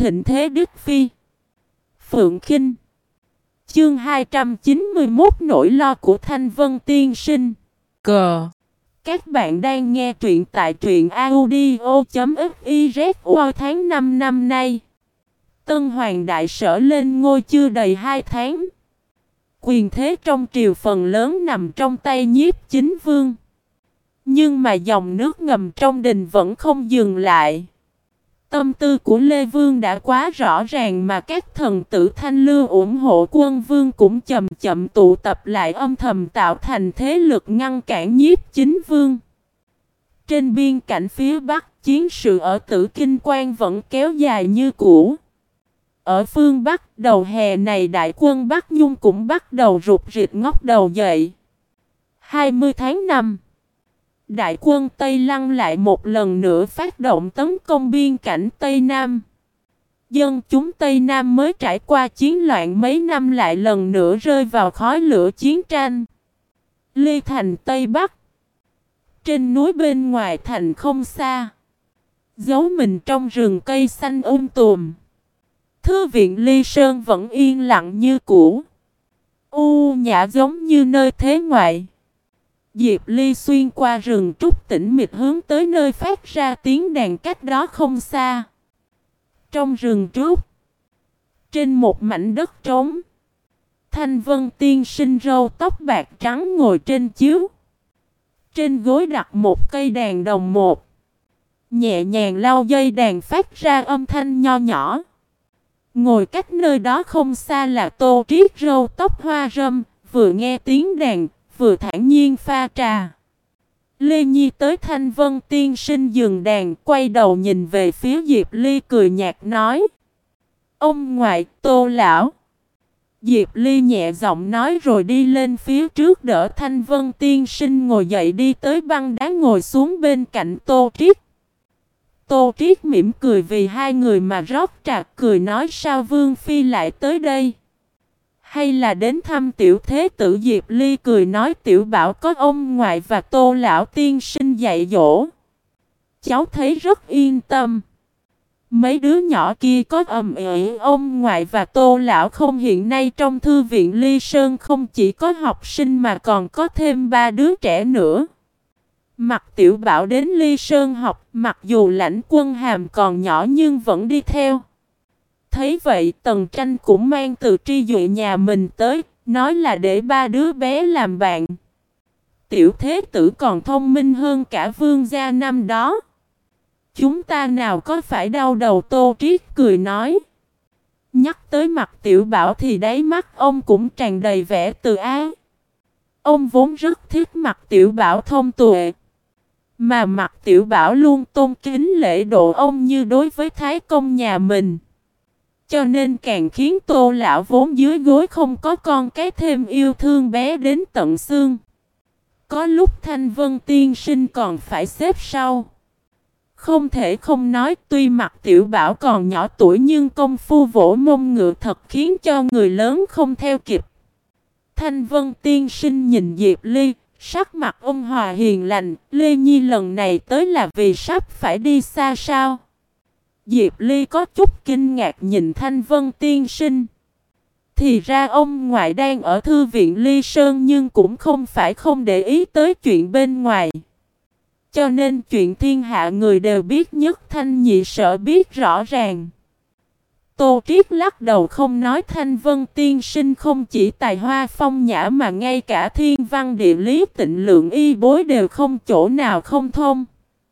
thịnh thế Đức Phi. Phượng Khinh. Chương 291 nỗi lo của Thanh Vân Tiên Sinh. Cờ. Các bạn đang nghe truyện tại truyện audio.fiz. Tháng 5 năm nay, Tân Hoàng đại sở lên ngôi chưa đầy 2 tháng. Quyền thế trong triều phần lớn nằm trong tay Nhiếp Chính Vương. Nhưng mà dòng nước ngầm trong đình vẫn không dừng lại. Tâm tư của Lê Vương đã quá rõ ràng mà các thần tử Thanh Lưu ủng hộ Quân Vương cũng chậm chậm tụ tập lại âm thầm tạo thành thế lực ngăn cản Nhiếp Chính Vương. Trên biên cảnh phía Bắc, chiến sự ở Tử Kinh Quan vẫn kéo dài như cũ. Ở phương Bắc, đầu hè này đại quân Bắc Nhung cũng bắt đầu rụt rịch ngóc đầu dậy. 20 tháng 5, đại quân Tây Lăng lại một lần nữa phát động tấn công biên cảnh Tây Nam. Dân chúng Tây Nam mới trải qua chiến loạn mấy năm lại lần nữa rơi vào khói lửa chiến tranh. Ly thành Tây Bắc. Trên núi bên ngoài thành không xa, giấu mình trong rừng cây xanh tùm, thư viện Ly Sơn vẫn yên lặng như cũ, nhã giống như nơi thế ngoại. Diệp Ly xuyên qua rừng trúc tĩnh mịch hướng tới nơi phát ra tiếng đàn cách đó không xa. Trong rừng trúc, trên một mảnh đất trống, Thanh Vân Tiên Sinh râu tóc bạc trắng ngồi trên chiếu. Trên gối đặt một cây đàn đồng một, nhẹ nhàng lau dây đàn phát ra âm thanh nho nhỏ. Ngồi cách nơi đó không xa là Tô Triết râu tóc hoa râm, vừa nghe tiếng đàn, vừa thản nhiên pha trà. Lê Nhi tới Thanh Vân Tiên Sinh dừng đàn, quay đầu nhìn về phía Diệp Ly cười nhạt nói: "Ông ngoại, Tô lão." Diệp Ly nhẹ giọng nói rồi đi lên phía trước đỡ Thanh Vân Tiên Sinh ngồi dậy đi tới băng đá ngồi xuống bên cạnh Tô Triết. Tô Triết mỉm cười vì hai người mà rót trà, cười nói: "Sao Vương Phi lại tới đây? Hay là đến thăm tiểu thế tử?" Diệp Ly cười nói: "Tiểu bảo có ông ngoại và Tô lão tiên sinh dạy dỗ, cháu thấy rất yên tâm. Mấy đứa nhỏ kia có ầm ĩ ông ngoại và Tô lão không? Hiện nay trong thư viện Ly Sơn không chỉ có học sinh mà còn có thêm 3 đứa trẻ nữa. Mặc tiểu bảo đến Ly Sơn học, mặc dù lãnh quân hàm còn nhỏ nhưng vẫn đi theo." Thấy vậy Tần Tranh cũng mang từ tri dụy nhà mình tới, nói là để 3 đứa bé làm bạn. Tiểu thế tử còn thông minh hơn cả vương gia năm đó. Chúng ta nào có phải đau đầu? Tô Triết cười nói. Nhắc tới mặt tiểu bảo thì đáy mắt ông cũng tràn đầy vẻ từ ái. Ông vốn rất thích mặt tiểu bảo thông tuệ, mà mặt tiểu bảo luôn tôn kính lễ độ ông như đối với thái công nhà mình. Cho nên càng khiến Tô lão vốn dưới gối không có con cái thêm yêu thương bé đến tận xương. Có lúc Thanh Vân Tiên Sinh còn phải xếp sau. Không thể không nói, tuy mặt tiểu bảo còn nhỏ tuổi nhưng công phu vỗ mông ngựa thật khiến cho người lớn không theo kịp. Thanh Vân Tiên Sinh nhìn Diệp Ly, sắc mặt ôn hòa hiền lành. Lê Nhi lần này tới là vì sắp phải đi xa sao? Diệp Ly có chút kinh ngạc nhìn Thanh Vân Tiên Sinh. Thì ra ông ngoại đang ở thư viện Ly Sơn nhưng cũng không phải không để ý tới chuyện bên ngoài. Cho nên chuyện thiên hạ người đều biết, nhất Thanh nhị sợ biết rõ ràng. Tô Triết lắc đầu không nói. Thanh Vân Tiên Sinh không chỉ tài hoa phong nhã mà ngay cả thiên văn địa lý tịnh lượng y bối đều không chỗ nào không thông.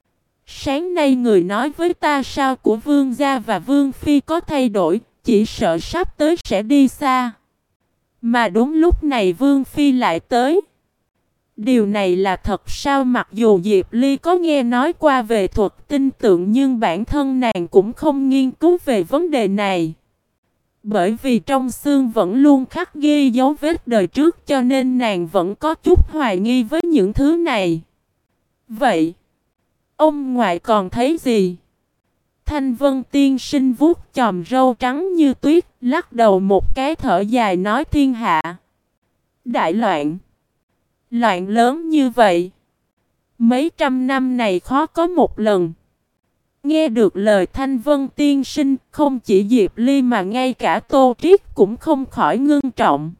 Sáng nay người nói với ta sao của vương gia và vương phi có thay đổi, chỉ sợ sắp tới sẽ đi xa. Mà đúng lúc này vương phi lại tới. Điều này là thật sao? Mặc dù Diệp Ly có nghe nói qua về thuật tinh tượng nhưng bản thân nàng cũng không nghiên cứu về vấn đề này. Bởi vì trong xương vẫn luôn khắc ghi dấu vết đời trước cho nên nàng vẫn có chút hoài nghi với những thứ này. Vậy, ông ngoại còn thấy gì? Thanh Vân Tiên Sinh vuốt chòm râu trắng như tuyết, lắc đầu một cái thở dài nói: thiên hạ đại loạn. Loạn lớn như vậy, mấy trăm năm này khó có một lần. Nghe được lời Thanh Vân tiên sinh, không chỉ Diệp Ly mà ngay cả Tô Triết cũng không khỏi ngưng trọng.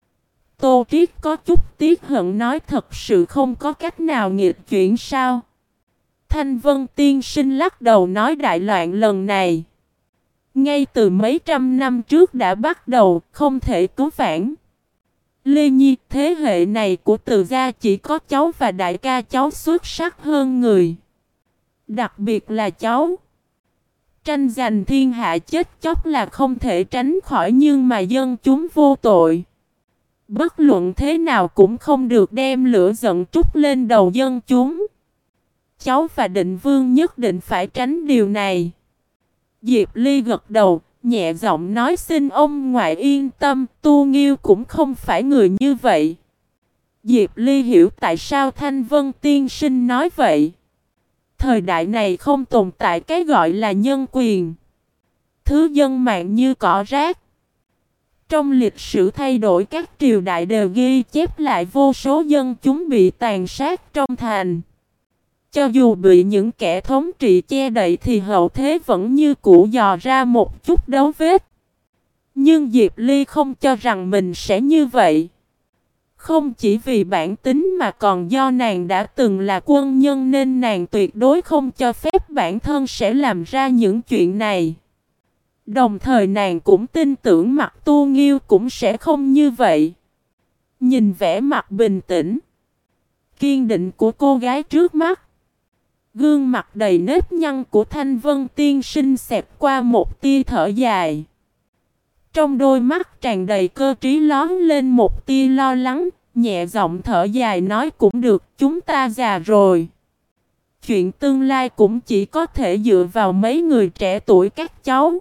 Tô Triết có chút tiếc hận nói thật sự không có cách nào nghịch chuyển sao. Thanh Vân tiên sinh lắc đầu nói đại loạn lần này ngay từ mấy trăm năm trước đã bắt đầu, không thể cứu vãn. Lê Nhi, thế hệ này của Từ gia chỉ có cháu và đại ca cháu xuất sắc hơn người. Đặc biệt là cháu. Tranh giành thiên hạ chết chóc là không thể tránh khỏi, nhưng mà dân chúng vô tội. Bất luận thế nào cũng không được đem lửa giận trút lên đầu dân chúng. Cháu và Định Vương nhất định phải tránh điều này. Diệp Ly gật đầu, nhẹ giọng nói xin ông ngoại yên tâm, Tu Nghiêu cũng không phải người như vậy. Diệp Ly hiểu tại sao Thanh Vân tiên sinh nói vậy. Thời đại này không tồn tại cái gọi là nhân quyền. Thứ dân mạng như cỏ rác. Trong lịch sử thay đổi các triều đại đều ghi chép lại vô số dân chúng bị tàn sát trong thành. Cho dù bị những kẻ thống trị che đậy thì hậu thế vẫn như cũ dò ra một chút dấu vết. Nhưng Diệp Ly không cho rằng mình sẽ như vậy. Không chỉ vì bản tính mà còn do nàng đã từng là quân nhân nên nàng tuyệt đối không cho phép bản thân sẽ làm ra những chuyện này. Đồng thời nàng cũng tin tưởng mặt Tu Nghiêu cũng sẽ không như vậy. Nhìn vẻ mặt bình tĩnh, kiên định của cô gái trước mắt, gương mặt đầy nếp nhăn của Thanh Vân tiên sinh xẹt qua một tia thở dài. Trong đôi mắt tràn đầy cơ trí lóe lên một tia lo lắng, nhẹ giọng thở dài nói cũng được, chúng ta già rồi. Chuyện tương lai cũng chỉ có thể dựa vào mấy người trẻ tuổi các cháu.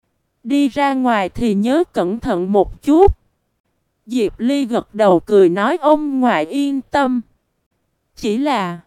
Đi ra ngoài thì nhớ cẩn thận một chút. Diệp Ly gật đầu cười nói ông ngoại yên tâm. Chỉ là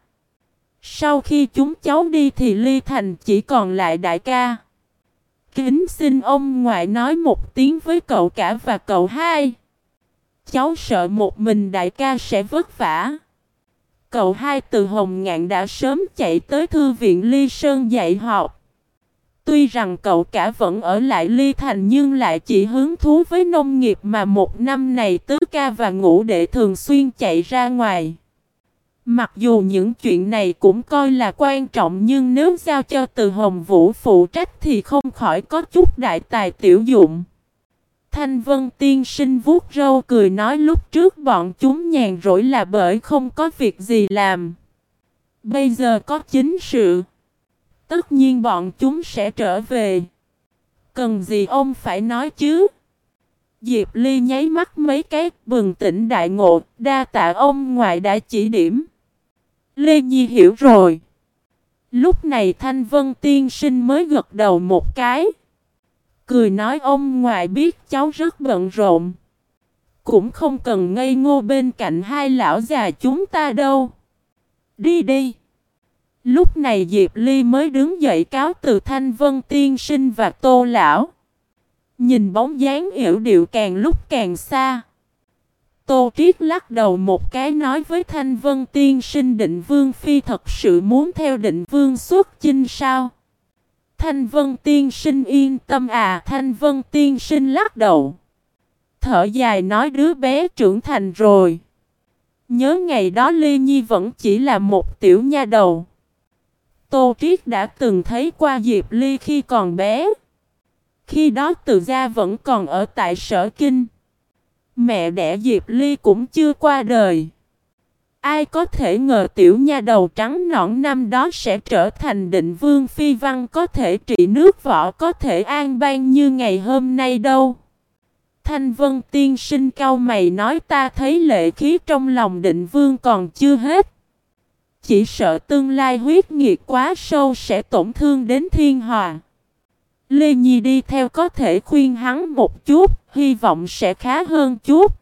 sau khi chúng cháu đi thì Ly Thành chỉ còn lại đại ca. Kính xin ông ngoại nói một tiếng với cậu cả và cậu hai. Cháu sợ một mình đại ca sẽ vất vả. Cậu hai từ Hồng Ngạn đã sớm chạy tới thư viện Ly Sơn dạy học. Tuy rằng cậu cả vẫn ở lại Ly Thành nhưng lại chỉ hứng thú với nông nghiệp mà một năm này Tứ ca và Ngũ đệ thường xuyên chạy ra ngoài. Mặc dù những chuyện này cũng coi là quan trọng nhưng nếu giao cho Từ Hồng Vũ phụ trách thì không khỏi có chút đại tài tiểu dụng. Thanh Vân tiên sinh vuốt râu cười nói lúc trước bọn chúng nhàn rỗi là bởi không có việc gì làm. Bây giờ có chính sự. Tất nhiên bọn chúng sẽ trở về. Cần gì ông phải nói chứ? Diệp Ly nháy mắt mấy cái bừng tỉnh đại ngộ, đa tạ ông ngoại đã chỉ điểm. Lê Nhi hiểu rồi. Lúc này Thanh Vân tiên sinh mới gật đầu một cái. Cười nói ông ngoại biết cháu rất bận rộn. Cũng không cần ngây ngô bên cạnh hai lão già chúng ta đâu. Đi đi. Lúc này Diệp Ly mới đứng dậy cáo từ Thanh Vân tiên sinh và Tô lão. Nhìn bóng dáng yểu điệu càng lúc càng xa. Tô Triết lắc đầu một cái nói với Thanh Vân tiên sinh Định Vương phi thật sự muốn theo Định Vương xuất chinh sao? Thanh Vân tiên sinh yên tâm à, Thanh Vân tiên sinh lắc đầu. Thở dài nói đứa bé trưởng thành rồi. Nhớ ngày đó Lê Nhi vẫn chỉ là một tiểu nha đầu. Tô Triết đã từng thấy qua Diệp Ly khi còn bé. Khi đó Từ gia vẫn còn ở tại Sở Kinh. Mẹ đẻ Diệp Ly cũng chưa qua đời. Ai có thể ngờ tiểu nha đầu trắng nõn năm đó sẽ trở thành Định Vương phi văn, có thể trị nước võ, có thể an bang như ngày hôm nay đâu. Thanh Vân tiên sinh cau mày nói ta thấy lệ khí trong lòng Định Vương còn chưa hết. Chỉ sợ tương lai huyết nghiệt quá sâu sẽ tổn thương đến thiên hòa. Lê Nhi đi theo có thể khuyên hắn một chút, hy vọng sẽ khá hơn chút.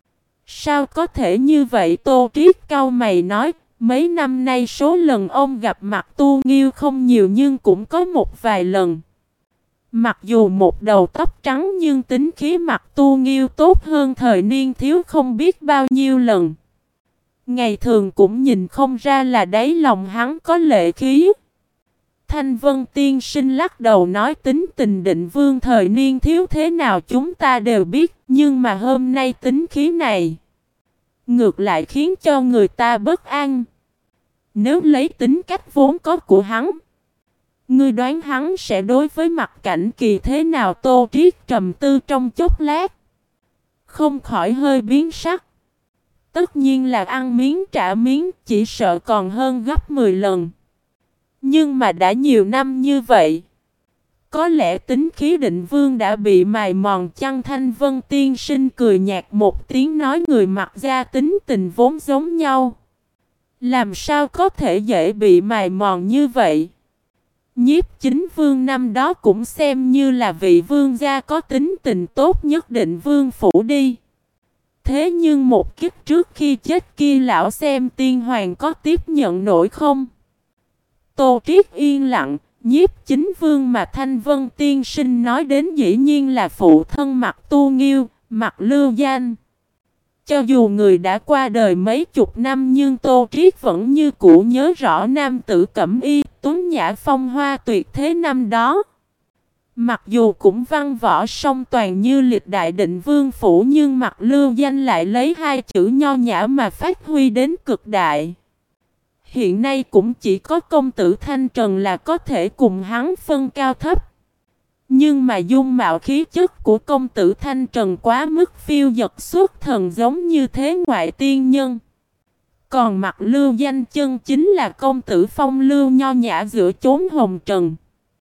Sao có thể như vậy? Tô Triết cau mày nói, mấy năm nay số lần ông gặp mặt Tu Nghiêu không nhiều nhưng cũng có một vài lần. Mặc dù một đầu tóc trắng nhưng tính khí mặt Tu Nghiêu tốt hơn thời niên thiếu không biết bao nhiêu lần. Ngày thường cũng nhìn không ra là đáy lòng hắn có lệ khí. Thanh Vân tiên sinh lắc đầu nói tính tình Định Vương thời niên thiếu thế nào chúng ta đều biết, nhưng mà hôm nay tính khí này ngược lại khiến cho người ta bất an. Nếu lấy tính cách vốn có của hắn, ngươi đoán hắn sẽ đối với Mặc Cảnh Kỳ thế nào? Tô Triết trầm tư trong chốc lát, không khỏi hơi biến sắc. Tất nhiên là ăn miếng trả miếng, chỉ sợ còn hơn gấp 10 lần. Nhưng mà đã nhiều năm như vậy, có lẽ tính khí Định Vương đã bị mài mòn chăng? Thanh Vân tiên sinh cười nhạt một tiếng nói người Mặc gia tính tình vốn giống nhau, làm sao có thể dễ bị mài mòn như vậy? Nhiếp Chính Vương năm đó cũng xem như là vị vương gia có tính tình tốt nhất Định Vương phủ đi. Thế nhưng một kiếp trước khi chết kia lão xem tiên hoàng có tiếp nhận nổi không? Tô Triết yên lặng. Nhiếp Chính Vương mà Thanh Vân tiên sinh nói đến dĩ nhiên là phụ thân Mặc Tu Nghiêu, Mặc Lưu Danh. Cho dù người đã qua đời mấy chục năm nhưng Tô Triết vẫn như cũ nhớ rõ nam tử cẩm y, tuấn nhã phong hoa tuyệt thế năm đó. Mặc dù cũng văn võ song toàn như lịch đại Định Vương phủ nhưng Mặc Lưu Danh lại lấy hai chữ nho nhã mà phát huy đến cực đại. Hiện nay cũng chỉ có công tử Thanh Trần là có thể cùng hắn phân cao thấp. Nhưng mà dung mạo khí chất của công tử Thanh Trần quá mức phiêu dật xuất thần giống như thế ngoại tiên nhân. Còn Mặc Lưu Danh chân chính là công tử phong lưu nho nhã giữa chốn hồng trần.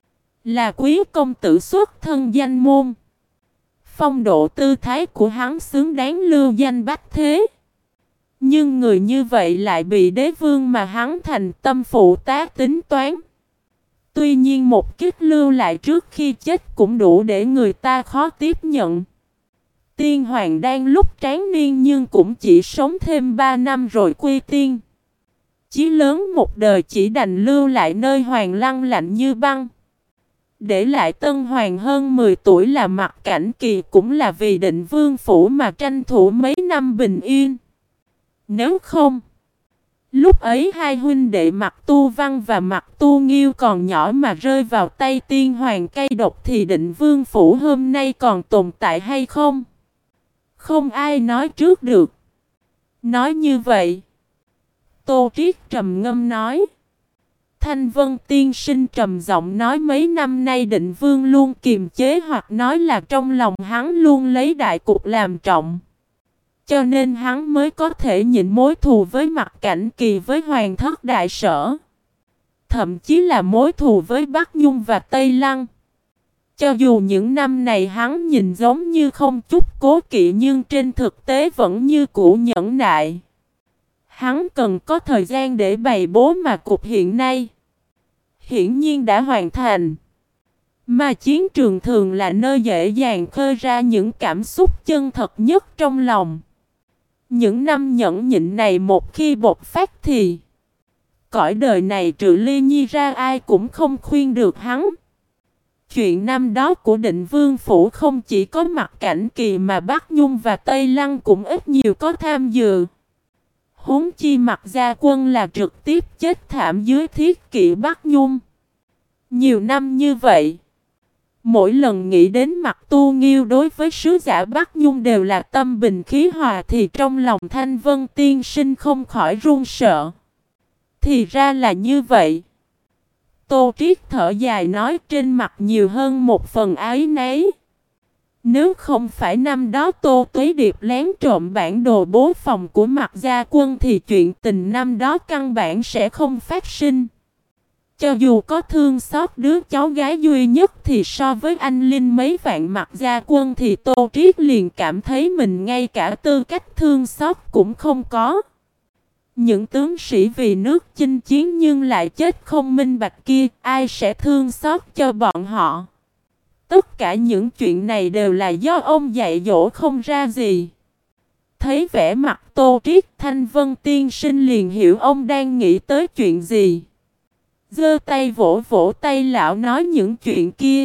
Là quý công tử xuất thân danh môn. Phong độ tư thái của hắn xứng đáng lưu danh bách thế. Nhưng người như vậy lại bị đế vương mà hắn thành tâm phụ tá tính toán. Tuy nhiên một kiếp lưu lại trước khi chết cũng đủ để người ta khó tiếp nhận. Tiên hoàng đang lúc tráng niên nhưng cũng chỉ sống thêm 3 năm rồi quy tiên. Chí lớn một đời chỉ đành lưu lại nơi hoàng lăng lạnh như băng. Để lại tân hoàng hơn 10 tuổi là Mặc Cảnh Kỳ cũng là vì Định Vương phủ mà tranh thủ mấy năm bình yên. Nếu không, lúc ấy hai huynh đệ Mặc Tu Văn và Mặc Tu Nghiêu còn nhỏ mà rơi vào tay tiên hoàng cay độc thì Định Vương phủ hôm nay còn tồn tại hay không? Không ai nói trước được. Nói như vậy, Tô Triết trầm ngâm nói. Thanh Vân tiên sinh trầm giọng nói mấy năm nay Định Vương luôn kiềm chế hoặc nói là trong lòng hắn luôn lấy đại cục làm trọng. Cho nên hắn mới có thể nhịn mối thù với Mặc Cảnh Kỳ với Hoàng thất đại sở. Thậm chí là mối thù với Bắc Nhung và Tây Lăng. Cho dù những năm này hắn nhìn giống như không chút cố kỵ nhưng trên thực tế vẫn như cũ nhẫn nại. Hắn cần có thời gian để bày bố mà cục hiện nay hiển nhiên đã hoàn thành. Mà chiến trường thường là nơi dễ dàng khơi ra những cảm xúc chân thật nhất trong lòng. Những năm nhẫn nhịn này một khi bộc phát thì cõi đời này trừ Ly Nhi ra ai cũng không khuyên được hắn. Chuyện năm đó của Định Vương phủ không chỉ có Mặc Cảnh Kỳ mà Bắc Nhung và Tây Lăng cũng ít nhiều có tham dự. Huống chi Mặc gia quân là trực tiếp chết thảm dưới thiết kỵ Bắc Nhung. Nhiều năm như vậy, mỗi lần nghĩ đến Mặc Tu Nghiêu đối với sứ giả Bắc Nhung đều là tâm bình khí hòa thì trong lòng Thanh Vân tiên sinh không khỏi run sợ. Thì ra là như vậy. Tô Triết thở dài nói trên mặt nhiều hơn một phần áy náy. Nếu không phải năm đó Tô Tuế Điệp lén trộm bản đồ bố phòng của Mặc gia quân thì chuyện tình năm đó căn bản sẽ không phát sinh. Cho dù có thương xót đứa cháu gái duy nhất thì so với anh Linh mấy vạn Mặc gia quân thì Tô Triết liền cảm thấy mình ngay cả tư cách thương xót cũng không có. Những tướng sĩ vì nước chinh chiến nhưng lại chết không minh bạch kia, ai sẽ thương xót cho bọn họ? Tất cả những chuyện này đều là do ông dạy dỗ không ra gì. Thấy vẻ mặt Tô Triết, Thanh Vân tiên sinh liền hiểu ông đang nghĩ tới chuyện gì. Giơ tay vỗ vỗ tay lão nói những chuyện kia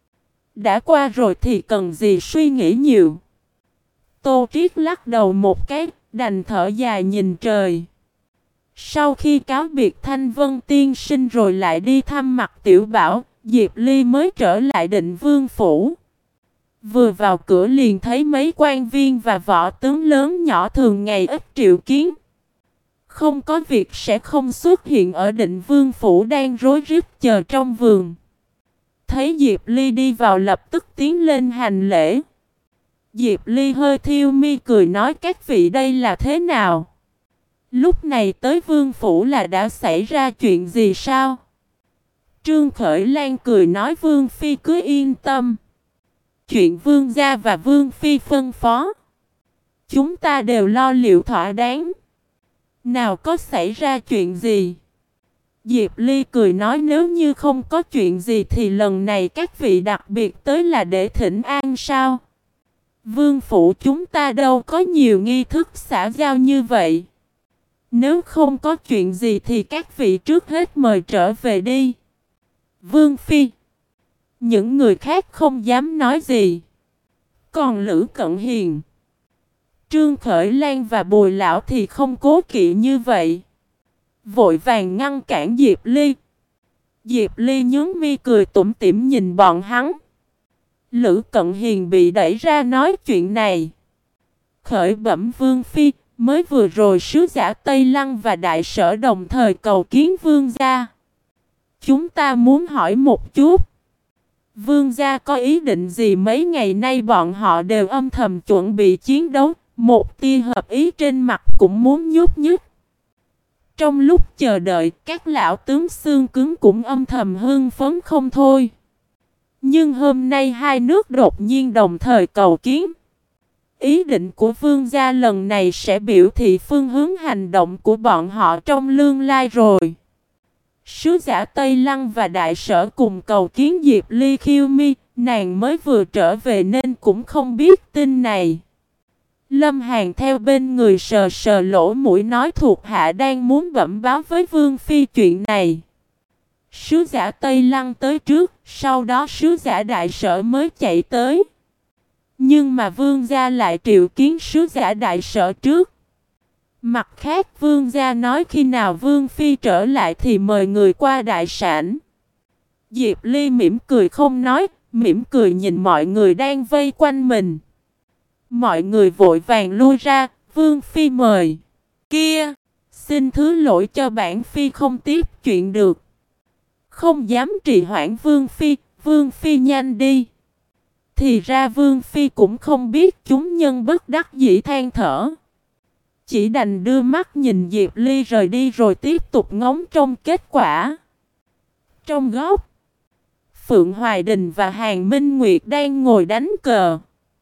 đã qua rồi thì cần gì suy nghĩ nhiều. Tô Triết lắc đầu một cái, đành thở dài nhìn trời. Sau khi cáo biệt Thanh Vân tiên sinh rồi lại đi thăm Mặt Tiểu Bảo, Diệp Ly mới trở lại Định Vương phủ. Vừa vào cửa liền thấy mấy quan viên và võ tướng lớn nhỏ thường ngày ít triệu kiến. Không có việc sẽ không xuất hiện ở Định Vương phủ đang rối rít chờ trong vườn. Thấy Diệp Ly đi vào lập tức tiến lên hành lễ. Diệp Ly hơi thiêu mi cười nói các vị đây là thế nào? Lúc này tới vương phủ là đã xảy ra chuyện gì sao? Trương Khởi Lan cười nói vương phi cứ yên tâm. Chuyện vương gia và vương phi phân phó, chúng ta đều lo liệu thỏa đáng. Nào có xảy ra chuyện gì? Diệp Ly cười nói nếu như không có chuyện gì thì lần này các vị đặc biệt tới là để thỉnh an sao? Vương phủ chúng ta đâu có nhiều nghi thức xã giao như vậy. Nếu không có chuyện gì thì các vị trước hết mời trở về đi. Vương phi. Những người khác không dám nói gì. Còn Lữ Cận Hiền, Trương Khởi Lan và Bùi Lão thì không cố kỵ như vậy. Vội vàng ngăn cản Diệp Ly. Diệp Ly nhướng mi cười tủm tỉm nhìn bọn hắn. Lữ Cận Hiền bị đẩy ra nói chuyện này. Khởi bẩm vương phi, mới vừa rồi sứ giả Tây Lăng và đại sở đồng thời cầu kiến vương gia. Chúng ta muốn hỏi một chút. Vương gia có ý định gì mấy ngày nay bọn họ đều âm thầm chuẩn bị chiến đấu, một tia hợp ý trên mặt cũng muốn nhúc nhích. Trong lúc chờ đợi, các lão tướng xương cứng cũng âm thầm hưng phấn không thôi. Nhưng hôm nay hai nước đột nhiên đồng thời cầu kiến. Ý định của vương gia lần này sẽ biểu thị phương hướng hành động của bọn họ trong tương lai rồi. Sứ giả Tây Lăng và đại sở cùng cầu kiến Diệp Ly khiêu mi, nàng mới vừa trở về nên cũng không biết tin này. Lâm Hàn theo bên người sờ sờ lỗ mũi nói thuộc hạ đang muốn bẩm báo với Vương Phi chuyện này. Sứ giả Tây Lăng tới trước, sau đó sứ giả đại sở mới chạy tới. Nhưng mà vương gia lại triệu kiến sứ giả đại sở trước. Mặt khác vương gia nói khi nào Vương Phi trở lại thì mời người qua đại sảnh. Diệp Ly mỉm cười không nói, mỉm cười nhìn mọi người đang vây quanh mình. Mọi người vội vàng lui ra, Vương Phi mời. Kia, xin thứ lỗi cho bản Phi không tiếp chuyện được. Không dám trì hoãn Vương Phi nhanh đi. Thì ra Vương Phi cũng không biết chúng nhân bất đắc dĩ than thở. Chỉ đành đưa mắt nhìn Diệp Ly rời đi rồi tiếp tục ngóng trông kết quả. Trong góc, Phượng Hoài Đình và Hàn Minh Nguyệt đang ngồi đánh cờ.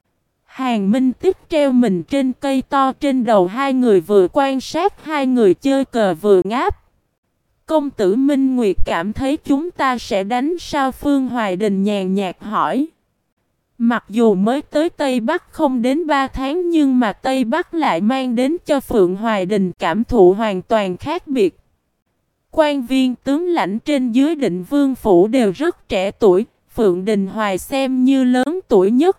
Hàn Minh Tích treo mình trên cây to trên đầu hai người vừa quan sát hai người chơi cờ vừa ngáp. Công tử Minh Nguyệt cảm thấy chúng ta sẽ đánh sao? Phương Hoài Đình nhàn nhạt hỏi. Mặc dù mới tới Tây Bắc không đến 3 tháng nhưng mà Tây Bắc lại mang đến cho Phượng Hoài Đình cảm thụ hoàn toàn khác biệt. Quan viên tướng lãnh trên dưới Định Vương phủ đều rất trẻ tuổi, Phượng Đình Hoài xem như lớn tuổi nhất.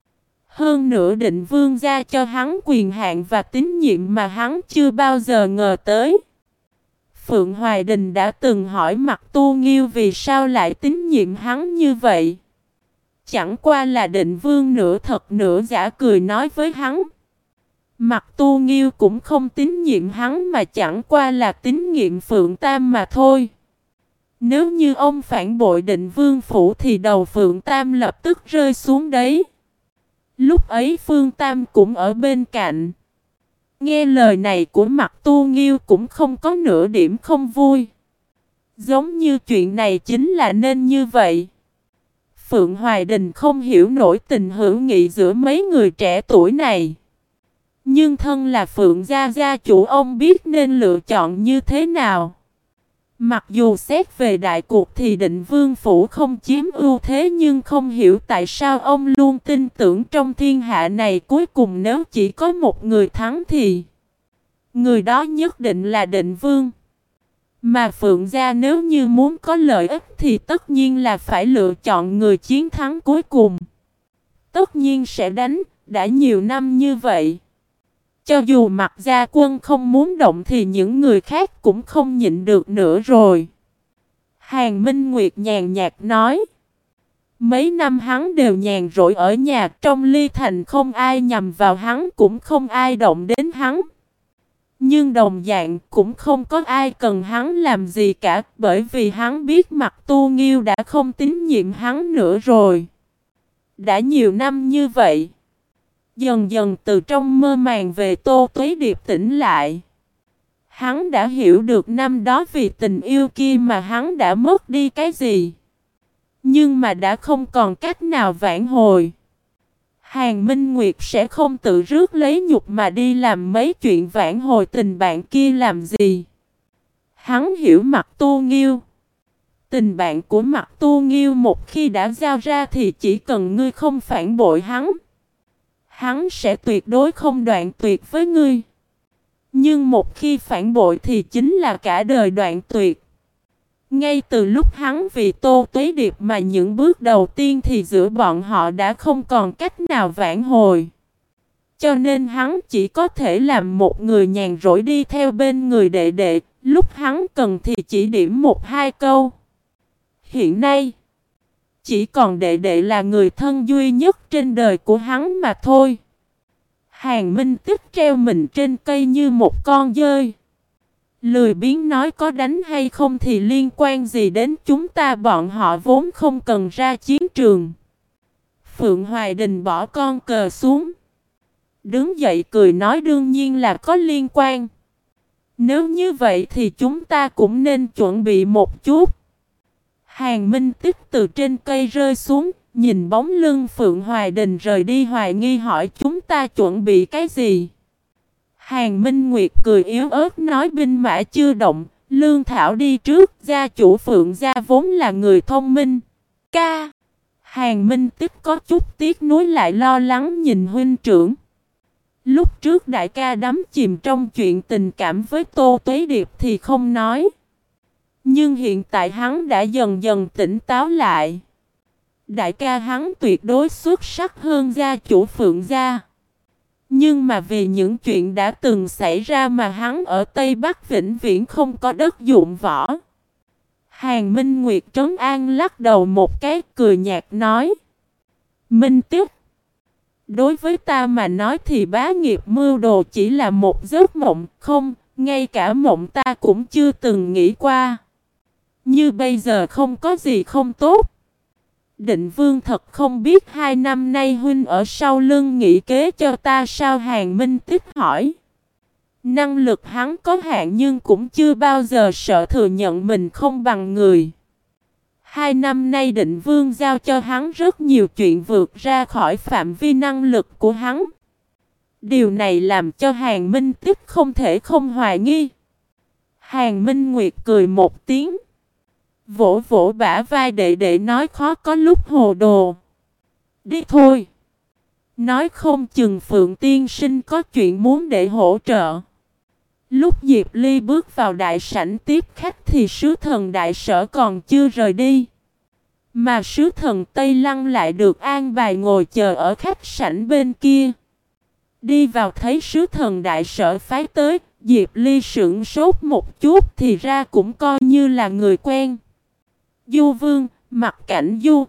Hơn nữa Định Vương gia cho hắn quyền hạn và tín nhiệm mà hắn chưa bao giờ ngờ tới. Phượng Hoài Đình đã từng hỏi Mặt Tu Nghiêu vì sao lại tín nhiệm hắn như vậy. Chẳng qua là Định Vương nửa thật nửa giả cười nói với hắn. Mặt Tu Nghiêu cũng không tín nhiệm hắn mà chẳng qua là tín nhiệm Phượng Tam mà thôi. Nếu như ông phản bội Định Vương phủ thì đầu Phượng Tam lập tức rơi xuống đấy. Lúc ấy Phương Tam cũng ở bên cạnh. Nghe lời này của Mặt Tu Nghiêu cũng không có nửa điểm không vui. Giống như chuyện này chính là nên như vậy. Phượng Hoài Đình không hiểu nổi tình hữu nghị giữa mấy người trẻ tuổi này. Nhưng thân là Phượng gia chủ ông biết nên lựa chọn như thế nào. Mặc dù xét về đại cuộc thì Định Vương phủ không chiếm ưu thế nhưng không hiểu tại sao ông luôn tin tưởng trong thiên hạ này cuối cùng nếu chỉ có một người thắng thì người đó nhất định là Định Vương. Mà Phượng gia nếu như muốn có lợi ích thì tất nhiên là phải lựa chọn người chiến thắng cuối cùng. Tất nhiên sẽ đánh, đã nhiều năm như vậy. Cho dù Mặc Gia Quân không muốn động thì những người khác cũng không nhịn được nữa rồi. Hàn Minh Nguyệt nhàn nhạt nói. Mấy năm hắn đều nhàn rỗi ở nhà, trong Ly Thành không ai nhằm vào hắn, cũng không ai động đến hắn. Nhưng đồng dạng cũng không có ai cần hắn làm gì cả, bởi vì hắn biết Mặc Tu Nghiêu đã không tín nhiệm hắn nữa rồi. Đã nhiều năm như vậy. Dần dần từ trong mơ màng về Tô Tuế Điệp tỉnh lại. Hắn đã hiểu được năm đó vì tình yêu kia mà hắn đã mất đi cái gì. Nhưng mà đã không còn cách nào vãn hồi. Hàn Minh Nguyệt sẽ không tự rước lấy nhục mà đi làm mấy chuyện vãn hồi tình bạn kia làm gì. Hắn hiểu Mặc Tu Nghiêu. Tình bạn của Mặc Tu Nghiêu một khi đã giao ra thì chỉ cần ngươi không phản bội hắn, hắn sẽ tuyệt đối không đoạn tuyệt với ngươi. Nhưng một khi phản bội thì chính là cả đời đoạn tuyệt. Ngay từ lúc hắn vì Tô Tuế Điệp mà những bước đầu tiên thì giữa bọn họ đã không còn cách nào vãn hồi. Cho nên hắn chỉ có thể làm một người nhàn rỗi đi theo bên người đệ đệ, lúc hắn cần thì chỉ điểm một hai câu. Hiện nay, chỉ còn đệ đệ là người thân duy nhất trên đời của hắn mà thôi. Hàn Minh Tích treo mình trên cây như một con dơi. Lười biếng nói có đánh hay không thì liên quan gì đến chúng ta, bọn họ vốn không cần ra chiến trường. Phượng Hoài Đình bỏ con cờ xuống. Đứng dậy cười nói đương nhiên là có liên quan. Nếu như vậy thì chúng ta cũng nên chuẩn bị một chút. Hàn Minh Tích từ trên cây rơi xuống, nhìn bóng lưng Phượng Hoài Đình rời đi hoài nghi hỏi chúng ta chuẩn bị cái gì. Hàn Minh Nguyệt cười yếu ớt nói binh mã chưa động, lương thảo đi trước, gia chủ Phượng gia vốn là người thông minh. Ca. Hàn Minh Tích có chút tiếc nuối lại lo lắng nhìn huynh trưởng. Lúc trước đại ca đắm chìm trong chuyện tình cảm với Tô Tuế Điệp thì không nói. Nhưng hiện tại hắn đã dần dần tỉnh táo lại. Đại ca hắn tuyệt đối xuất sắc hơn gia chủ Phượng gia. Nhưng mà vì những chuyện đã từng xảy ra mà hắn ở Tây Bắc vĩnh viễn không có đất dụng võ. Hàn Minh Nguyệt trấn an lắc đầu một cái cười nhạt nói. Minh Tích, đối với ta mà nói thì bá nghiệp mưu đồ chỉ là một giấc mộng, không, ngay cả mộng ta cũng chưa từng nghĩ qua. Như bây giờ không có gì không tốt. Định Vương thật không biết 2 năm nay huynh ở sau lưng nghĩ kế cho ta sao? Hàn Minh Tích hỏi. Năng lực hắn có hạn nhưng cũng chưa bao giờ sợ thừa nhận mình không bằng người. 2 năm nay Định Vương giao cho hắn rất nhiều chuyện vượt ra khỏi phạm vi năng lực của hắn. Điều này làm cho Hàn Minh Tích không thể không hoài nghi. Hàn Minh Nguyệt cười một tiếng. Vỗ vỗ bả vai đệ đệ nói khó có lúc hồ đồ. Đi thôi. Nói không chừng Phượng tiên sinh có chuyện muốn để hỗ trợ. Lúc Diệp Ly bước vào đại sảnh tiếp khách thì sứ thần đại sở còn chưa rời đi. Mà sứ thần Tây Lăng lại được an bài ngồi chờ ở khách sảnh bên kia. Đi vào thấy sứ thần đại sở phái tới, Diệp Ly sững sốt một chút thì ra cũng coi như là người quen. Du Vương, Mặc Cảnh Du.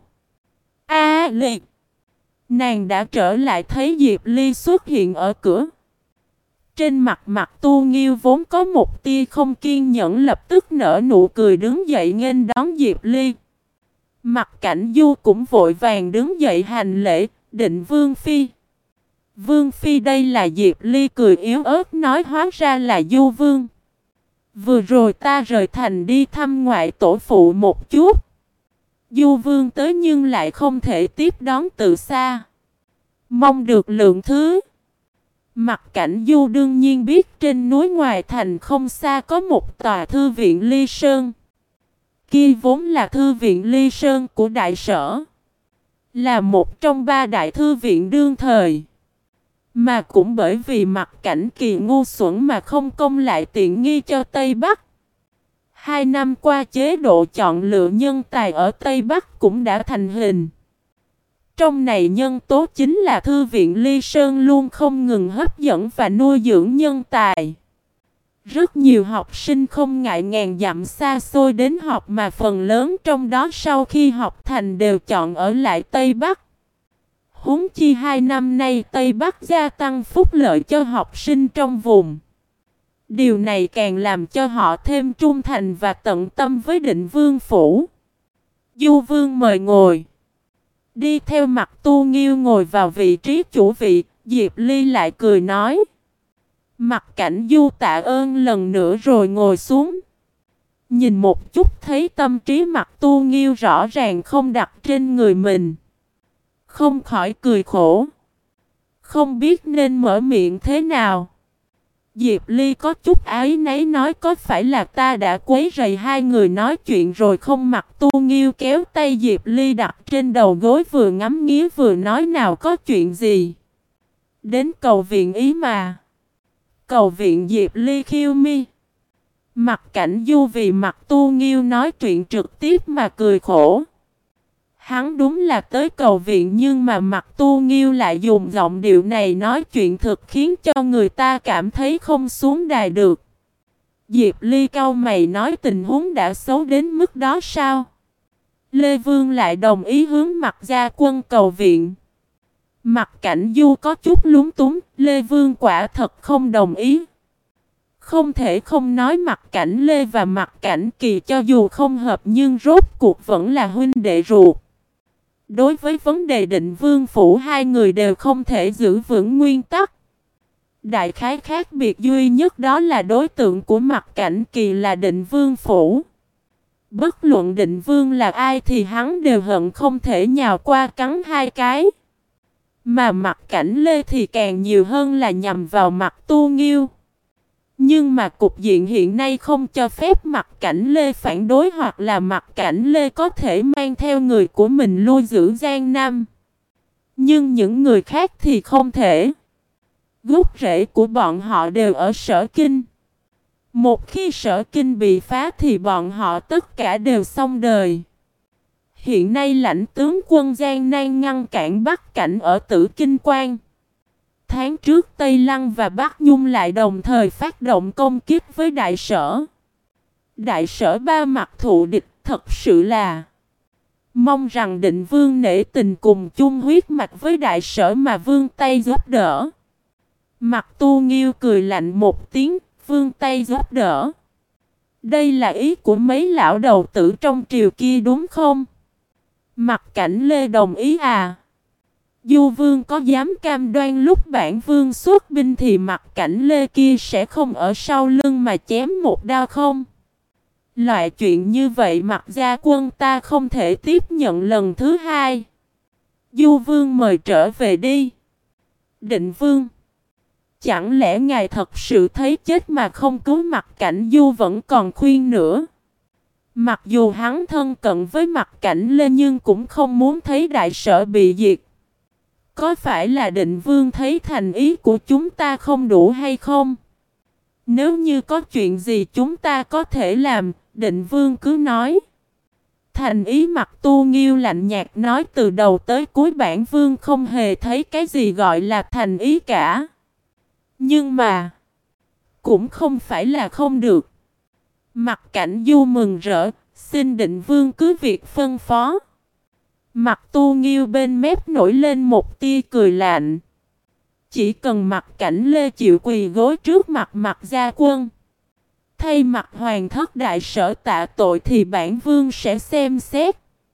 Liệt. Nàng đã trở lại thấy Diệp Ly xuất hiện ở cửa. Trên mặt Mặc Tu Nghiêu vốn có một tia không kiên nhẫn lập tức nở nụ cười đứng dậy nghênh đón Diệp Ly. Mặc Cảnh Du cũng vội vàng đứng dậy hành lễ, định Vương Phi. Vương Phi đây là Diệp Ly cười yếu ớt nói hóa ra là Du Vương. Vừa rồi ta rời thành đi thăm ngoại tổ phụ một chút. Du Vương tới nhưng lại không thể tiếp đón từ xa. Mong được lượng thứ. Mặc Cảnh Du đương nhiên biết trên núi ngoài thành không xa có một tòa thư viện Ly Sơn. Kia vốn là thư viện Ly Sơn của đại sở. Là một trong 3 đại thư viện đương thời. Mà cũng bởi vì Mặc Cảnh Kỳ ngu xuẩn mà không công lại tiện nghi cho Tây Bắc. 2 năm qua chế độ chọn lựa nhân tài ở Tây Bắc cũng đã thành hình. trong này nhân tố chính là Thư viện Ly Sơn luôn không ngừng hấp dẫn và nuôi dưỡng nhân tài. Rất nhiều học sinh không ngại ngàn dặm xa xôi đến học mà phần lớn trong đó sau khi học thành đều chọn ở lại Tây Bắc. Huống chi 2 năm nay Tây Bắc gia tăng phúc lợi cho học sinh trong vùng. Điều này càng làm cho họ thêm trung thành và tận tâm với Định Vương phủ. Du Vương mời ngồi. Đi theo Mặt Tu Nghiêu ngồi vào vị trí chủ vị, Diệp Ly lại cười nói. Mặt Cảnh Du tạ ơn lần nữa rồi ngồi xuống. Nhìn một chút thấy tâm trí Mặt Tu Nghiêu rõ ràng không đặt trên người mình. Không khỏi cười khổ. Không biết nên mở miệng thế nào. Diệp Ly có chút áy náy nói có phải là ta đã quấy rầy hai người nói chuyện rồi không? Mặt Tu Nghiêu kéo tay Diệp Ly đặt trên đầu gối vừa ngắm nghía vừa nói nào có chuyện gì. Đến cầu viện ý mà. Cầu viện Diệp Ly khiêu mi. Mặt Cảnh Du vì Mặt Tu Nghiêu nói chuyện trực tiếp mà cười khổ. Hắn đúng là tới cầu viện nhưng mà Mặt Tu Nghiêu lại dùng giọng điệu này nói chuyện thực khiến cho người ta cảm thấy không xuống đài được. Diệp Ly cau mày nói tình huống đã xấu đến mức đó sao? Lê Vương lại đồng ý hướng Mặt gia quân cầu viện. Mặt Cảnh Du có chút lúng túng, Lê Vương quả thật không đồng ý. Không thể không nói Mặt Cảnh Lê và Mặt Cảnh Kỳ cho dù không hợp nhưng rốt cuộc vẫn là huynh đệ ruột. Đối với vấn đề Định Vương phủ hai người đều không thể giữ vững nguyên tắc. Đại khái khác biệt duy nhất đó là đối tượng của Mặt Cảnh Kỳ là Định Vương phủ. Bất luận Định Vương là ai thì hắn đều hận không thể nhào qua cắn hai cái. Mà Mặt Cảnh Lê thì càng nhiều hơn là nhằm vào Mặt Tu Nghiêu. Nhưng mà cục diện hiện nay không cho phép Mặt Cảnh Lê phản đối hoặc là Mặt Cảnh Lê có thể mang theo người của mình lui giữ Giang Nam. Nhưng những người khác thì không thể. Gốc rễ của bọn họ đều ở Sở Kinh. Một khi Sở Kinh bị phá thì bọn họ tất cả đều xong đời. Hiện nay lãnh tướng quân Giang Nam ngăn cản Bắc Cảnh ở Tử Kinh Quan. Tháng trước Tây Lăng và Bắc Nhung lại đồng thời phát động công kích với Đại Sở. Đại Sở ba mặt thù địch thật sự là mong rằng Định Vương nể tình cùng chung huyết mạch với Đại Sở mà Vương Tây giúp đỡ. Mặt Tu Nghiêu cười lạnh một tiếng, Vương Tây giúp đỡ. Đây là ý của mấy lão đầu tử trong triều kia đúng không? Mặt Cảnh Lê đồng ý à? Du Vương có dám cam đoan lúc bản Vương xuất binh thì Mặt Cảnh Lê kia sẽ không ở sau lưng mà chém một đao không? Loại chuyện như vậy Mặt gia quân ta không thể tiếp nhận lần thứ hai. Du Vương mời trở về đi. Định Vương, chẳng lẽ ngài thật sự thấy chết mà không cứu? Mặt Cảnh Du vẫn còn khuyên nữa. Mặc dù hắn thân cận với Mặt Cảnh Lê nhưng cũng không muốn thấy Đại Sở bị diệt. Có phải là Định Vương thấy thành ý của chúng ta không đủ hay không? Nếu như có chuyện gì chúng ta có thể làm, Định Vương cứ nói. Thành ý Mặt Tu Nghiêu lạnh nhạt nói từ đầu tới cuối bản Vương không hề thấy cái gì gọi là thành ý cả. Nhưng mà, cũng không phải là không được. Mặt Cảnh Du mừng rỡ, xin Định Vương cứ việc phân phó. Mặt Tu Nghiêu bên mép nổi lên một tia cười lạnh. Chỉ cần Mặt Cảnh Lê chịu quỳ gối trước mặt Mặt gia quân, thay mặt hoàng thất Đại Sở tạ tội thì bản Vương sẽ xem xét.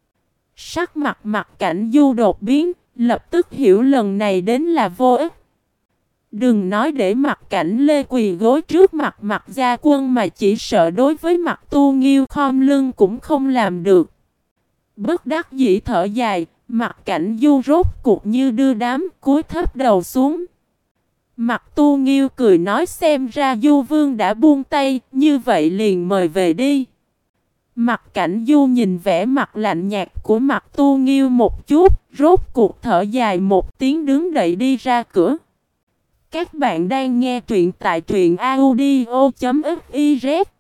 Sắc mặt Mặt Cảnh Du đột biến, lập tức hiểu lần này đến là vô ích. Đừng nói để Mặt Cảnh Lê quỳ gối trước mặt Mặt gia quân mà chỉ sợ đối với Mặt Tu Nghiêu khom lưng cũng không làm được. Bất đắc dĩ thở dài, Mặt Cảnh Du rốt cuộc như đưa đám cúi thấp đầu xuống. Mặt Tu Nghiêu cười nói xem ra Du Vương đã buông tay, như vậy liền mời về đi. Mặt Cảnh Du nhìn vẻ mặt lạnh nhạt của Mặt Tu Nghiêu một chút, rốt cuộc thở dài một tiếng đứng dậy đi ra cửa. Các bạn đang nghe truyện tại truyện audio.fiz